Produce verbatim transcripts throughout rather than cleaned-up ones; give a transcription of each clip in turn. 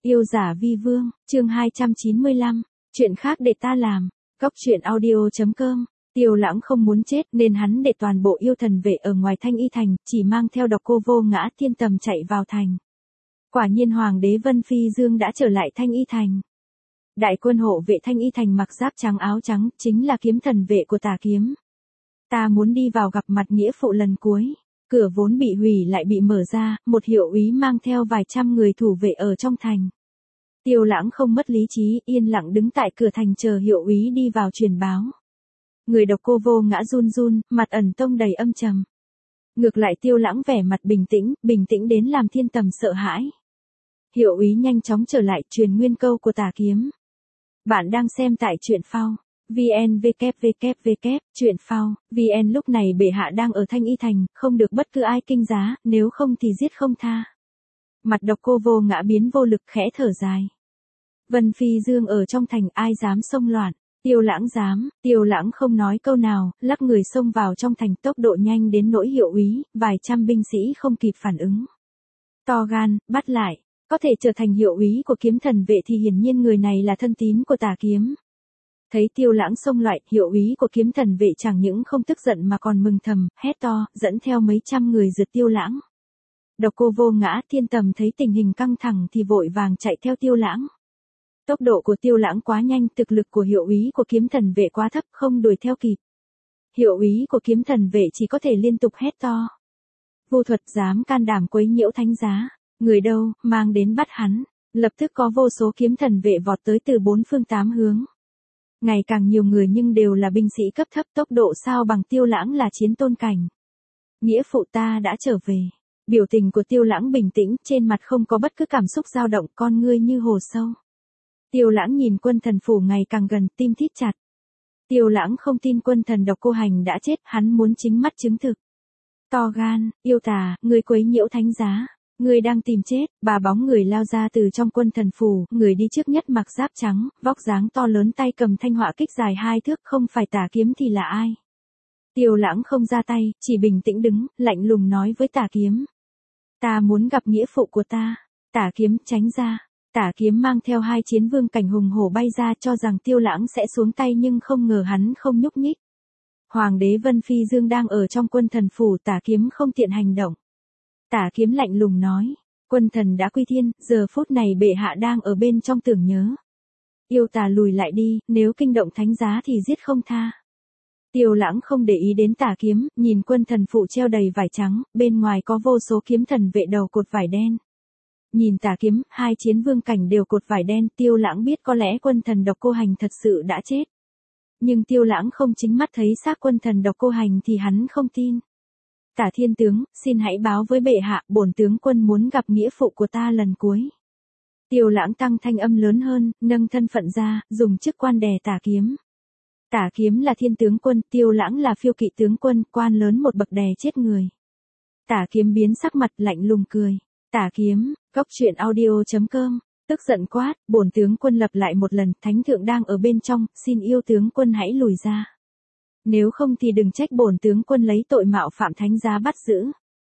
Yêu giả vi vương, chương hai trăm chín mươi lăm, chuyện khác để ta làm. Góc truyện audio chấm com. Tiêu Lãng không muốn chết nên hắn để toàn bộ yêu thần vệ ở ngoài Thanh Y Thành, chỉ mang theo Độc Cô Vô Ngã Thiên Tầm chạy vào thành. Quả nhiên Hoàng đế Vân Phi Dương đã trở lại Thanh Y Thành. Đại quân hộ vệ Thanh Y Thành mặc giáp trắng áo trắng, chính là kiếm thần vệ của Tà Kiếm. Ta muốn đi vào gặp mặt nghĩa phụ lần cuối. Cửa vốn bị hủy lại bị mở ra, một hiệu úy mang theo vài trăm người thủ vệ ở trong thành. Tiêu Lãng không mất lý trí, yên lặng đứng tại cửa thành chờ hiệu úy đi vào truyền báo. Người Độc Cô Vô Ngã run run, mặt ẩn tông đầy âm trầm. Ngược lại Tiêu Lãng vẻ mặt bình tĩnh, bình tĩnh đến làm Thiên Tầm sợ hãi. Hiệu úy nhanh chóng trở lại truyền nguyên câu của Tà Kiếm. Bạn đang xem tại truyện phao. vn www truyện phao vn. Lúc này bệ hạ đang ở Thanh Y Thành, không được bất cứ ai kinh giá, nếu không thì giết không tha. Mặt Độc Cô Vô Ngã biến vô lực khẽ thở dài. Vân Phi Dương ở trong thành, ai dám xông loạn? Tiêu Lãng dám. Tiêu Lãng không nói câu nào, lắc người xông vào trong thành, tốc độ nhanh đến nỗi hiệu úy, vài trăm binh sĩ không kịp phản ứng. To gan, bắt lại. Có thể trở thành hiệu úy của kiếm thần vệ thì hiển nhiên người này là thân tín của Tà Kiếm. Thấy Tiêu Lãng xông lại, hiệu úy của kiếm thần vệ chẳng những không tức giận mà còn mừng thầm, hét to, dẫn theo mấy trăm người rượt Tiêu Lãng. Độc Cô Vô Ngã Thiên Tầm thấy tình hình căng thẳng thì vội vàng chạy theo Tiêu Lãng. Tốc độ của Tiêu Lãng quá nhanh, thực lực của hiệu úy của kiếm thần vệ quá thấp, không đuổi theo kịp. Hiệu úy của kiếm thần vệ chỉ có thể liên tục hét to. Vô Thuật dám can đảm quấy nhiễu thánh giá, người đâu, mang đến bắt hắn. Lập tức có vô số kiếm thần vệ vọt tới từ bốn phương tám hướng. Ngày càng nhiều người nhưng đều là binh sĩ cấp thấp, tốc độ sao bằng Tiêu Lãng là chiến tôn cảnh. Nghĩa phụ ta đã trở về. Biểu tình của Tiêu Lãng bình tĩnh, trên mặt không có bất cứ cảm xúc dao động, con ngươi như hồ sâu. Tiêu Lãng nhìn quân thần phủ ngày càng gần, tim thít chặt. Tiêu Lãng không tin quân thần Độc Cô Hành đã chết, hắn muốn chính mắt chứng thực. To gan, yêu tà, ngươi quấy nhiễu thánh giá. Người đang tìm chết. Bà bóng người lao ra từ trong quân thần phủ, người đi trước nhất mặc giáp trắng, vóc dáng to lớn, tay cầm thanh họa kích dài hai thước, không phải Tà Kiếm thì là ai? Tiêu Lãng không ra tay, chỉ bình tĩnh đứng, lạnh lùng nói với Tà Kiếm. Ta muốn gặp nghĩa phụ của ta. Tà Kiếm tránh ra. Tà Kiếm mang theo hai chiến vương cảnh hùng hổ bay ra, cho rằng Tiêu Lãng sẽ xuống tay nhưng không ngờ hắn không nhúc nhích. Hoàng đế Vân Phi Dương đang ở trong quân thần phủ, Tà Kiếm không tiện hành động. Tà Kiếm lạnh lùng nói, quân thần đã quy thiên, giờ phút này bệ hạ đang ở bên trong tưởng nhớ. Yêu tà lùi lại đi, nếu kinh động thánh giá thì giết không tha. Tiêu Lãng không để ý đến Tà Kiếm, nhìn quân thần phụ treo đầy vải trắng, bên ngoài có vô số kiếm thần vệ đầu cột vải đen. Nhìn Tà Kiếm, hai chiến vương cảnh đều cột vải đen, Tiêu Lãng biết có lẽ quân thần Độc Cô Hành thật sự đã chết. Nhưng Tiêu Lãng không chính mắt thấy xác quân thần Độc Cô Hành thì hắn không tin. Tả Thiên Tướng, xin hãy báo với bệ hạ, bổn tướng quân muốn gặp nghĩa phụ của ta lần cuối. Tiêu Lãng tăng thanh âm lớn hơn, nâng thân phận ra, dùng chức quan đè Tà Kiếm. Tà Kiếm là thiên tướng quân, Tiêu Lãng là phiêu kỵ tướng quân, quan lớn một bậc đè chết người. Tà Kiếm biến sắc mặt lạnh lùng cười. Tà Kiếm, góc truyện audio chấm com, tức giận quát, bổn tướng quân lập lại một lần, thánh thượng đang ở bên trong, xin yêu tướng quân hãy lùi ra. Nếu không thì đừng trách bổn tướng quân lấy tội mạo phạm thánh giá bắt giữ.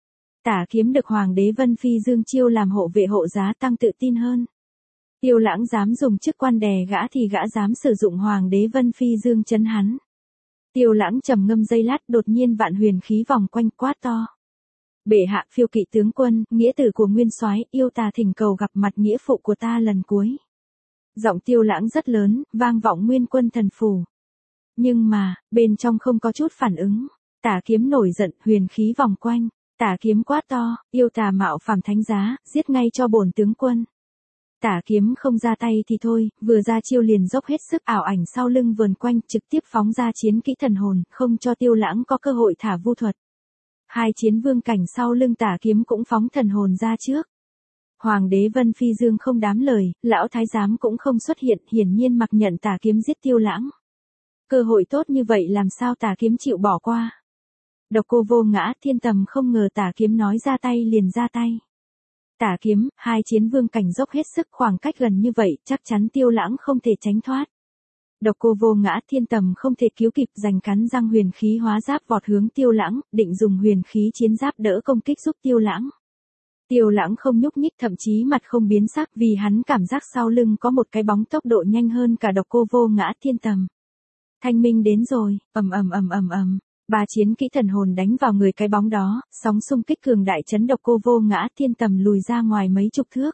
Tà Kiếm được Hoàng đế Vân Phi Dương chiêu làm hộ vệ hộ giá tăng tự tin hơn. Tiêu Lãng dám dùng chức quan đè gã thì gã dám sử dụng Hoàng đế Vân Phi Dương trấn hắn. Tiêu Lãng trầm ngâm giây lát, đột nhiên vạn huyền khí vòng quanh quát to. Bệ hạ, phiêu kỵ tướng quân, nghĩa tử của nguyên soái, yêu tà thỉnh cầu gặp mặt nghĩa phụ của ta lần cuối. Giọng Tiêu Lãng rất lớn, vang vọng nguyên quân thần phủ. Nhưng mà, bên trong không có chút phản ứng. Tà Kiếm nổi giận, huyền khí vòng quanh. Tà Kiếm quát to, yêu tà mạo phạm thánh giá, giết ngay cho bổn tướng quân. Tà Kiếm không ra tay thì thôi, vừa ra chiêu liền dốc hết sức, ảo ảnh sau lưng vờn quanh, trực tiếp phóng ra chiến kỹ thần hồn, không cho Tiêu Lãng có cơ hội thả vu thuật. Hai chiến vương cảnh sau lưng Tà Kiếm cũng phóng thần hồn ra trước. Hoàng đế Vân Phi Dương không đám lời, lão thái giám cũng không xuất hiện, hiển nhiên mặc nhận Tà Kiếm giết Tiêu Lãng. Cơ hội tốt như vậy làm sao Tà Kiếm chịu bỏ qua. Độc Cô Vô Ngã Thiên Tầm không ngờ Tà Kiếm nói ra tay liền ra tay. Tà Kiếm, hai chiến vương cảnh dốc hết sức, khoảng cách gần như vậy, chắc chắn Tiêu Lãng không thể tránh thoát. Độc Cô Vô Ngã Thiên Tầm không thể cứu kịp, giành cắn răng huyền khí hóa giáp vọt hướng Tiêu Lãng, định dùng huyền khí chiến giáp đỡ công kích giúp Tiêu Lãng. Tiêu Lãng không nhúc nhích, thậm chí mặt không biến sắc, vì hắn cảm giác sau lưng có một cái bóng tốc độ nhanh hơn cả Độc Cô Vô Ngã Thiên Tầm. Thanh minh đến rồi, ầm ầm ầm ầm ầm. Ba chiến kỹ thần hồn đánh vào người cái bóng đó, sóng xung kích cường đại chấn Độc Cô Vô Ngã Thiên Tầm lùi ra ngoài mấy chục thước.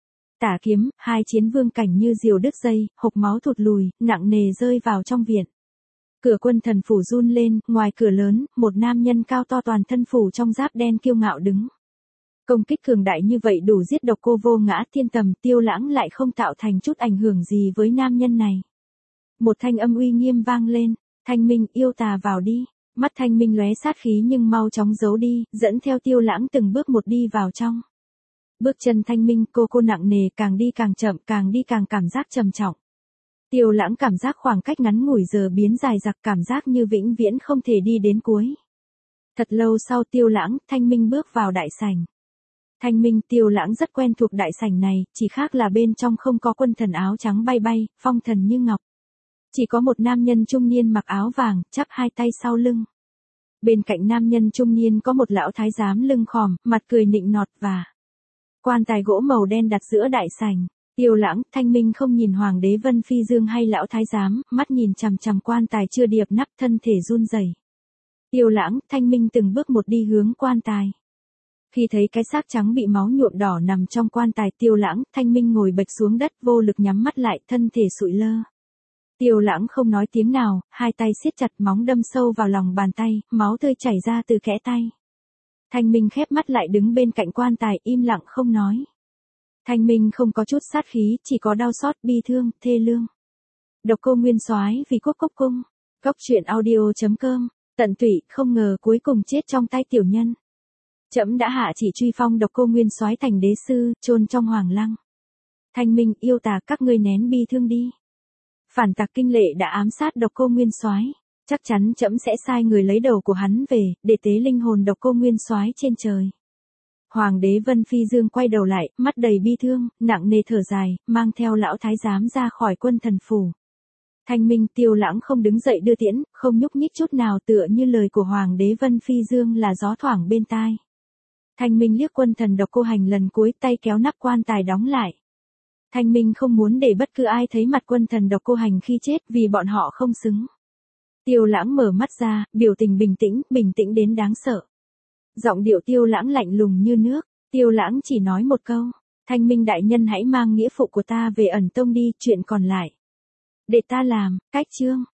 Tả kiếm, hai chiến vương cảnh như diều đứt dây, hộc máu thụt lùi, nặng nề rơi vào trong viện. Cửa quân thần phủ run lên, ngoài cửa lớn, một nam nhân cao to toàn thân phủ trong giáp đen kiêu ngạo đứng. Công kích cường đại như vậy đủ giết Độc Cô Vô Ngã Thiên Tầm, Tiêu Lãng lại không tạo thành chút ảnh hưởng gì với nam nhân này. Một thanh âm uy nghiêm vang lên, Thanh Minh, yêu tà vào đi. Mắt Thanh Minh lóe sát khí nhưng mau chóng giấu đi, dẫn theo Tiêu Lãng từng bước một đi vào trong. Bước chân Thanh Minh cô cô nặng nề, càng đi càng chậm, càng đi càng cảm giác trầm trọng. Tiêu Lãng cảm giác khoảng cách ngắn ngủi giờ biến dài dặc, cảm giác như vĩnh viễn không thể đi đến cuối. Thật lâu sau Tiêu Lãng, Thanh Minh bước vào đại sảnh. Thanh Minh, Tiêu Lãng rất quen thuộc đại sảnh này, chỉ khác là bên trong không có quân thần áo trắng bay bay, phong thần như ngọc. Chỉ có một nam nhân trung niên mặc áo vàng, chắp hai tay sau lưng. Bên cạnh nam nhân trung niên có một lão thái giám lưng khòm, mặt cười nịnh nọt và quan tài gỗ màu đen đặt giữa đại sảnh. Tiêu Lãng, Thanh Minh không nhìn Hoàng đế Vân Phi Dương hay lão thái giám, mắt nhìn chằm chằm quan tài chưa điệp nắp, thân thể run rẩy. Tiêu Lãng, Thanh Minh từng bước một đi hướng quan tài. Khi thấy cái xác trắng bị máu nhuộm đỏ nằm trong quan tài, Tiêu Lãng, Thanh Minh ngồi bệt xuống đất, vô lực nhắm mắt lại, thân thể sụi lơ. Tiêu Lãng không nói tiếng nào, hai tay siết chặt, móng đâm sâu vào lòng bàn tay, máu tươi chảy ra từ kẽ tay. Thanh Minh khép mắt lại đứng bên cạnh quan tài, im lặng không nói. Thanh Minh không có chút sát khí, chỉ có đau xót, bi thương, thê lương. Độc Cô Nguyên Soái vì Quốc Cốc Cung. Cốc truyện audio chấm com. Tận tụy, không ngờ cuối cùng chết trong tay tiểu nhân. Trẫm đã hạ chỉ truy phong Độc Cô Nguyên Soái thành đế sư, chôn trong hoàng lăng. Thanh Minh, yêu tà, các ngươi nén bi thương đi. Phản tặc Kinh Lệ đã ám sát Độc Cô Nguyên Soái, chắc chắn trẫm sẽ sai người lấy đầu của hắn về, để tế linh hồn Độc Cô Nguyên Soái trên trời. Hoàng đế Vân Phi Dương quay đầu lại, mắt đầy bi thương, nặng nề thở dài, mang theo lão thái giám ra khỏi quân thần phủ. Thanh Minh, Tiêu Lãng không đứng dậy đưa tiễn, không nhúc nhích chút nào, tựa như lời của Hoàng đế Vân Phi Dương là gió thoảng bên tai. Thanh Minh liếc quân thần Độc Cô Hành lần cuối, tay kéo nắp quan tài đóng lại. Thanh Minh không muốn để bất cứ ai thấy mặt quân thần Độc Cô Hành khi chết, vì bọn họ không xứng. Tiêu Lãng mở mắt ra, biểu tình bình tĩnh, bình tĩnh đến đáng sợ. Giọng điệu Tiêu Lãng lạnh lùng như nước. Tiêu Lãng chỉ nói một câu, Thanh Minh đại nhân hãy mang nghĩa phụ của ta về ẩn tông đi, chuyện còn lại để ta làm. Cách chương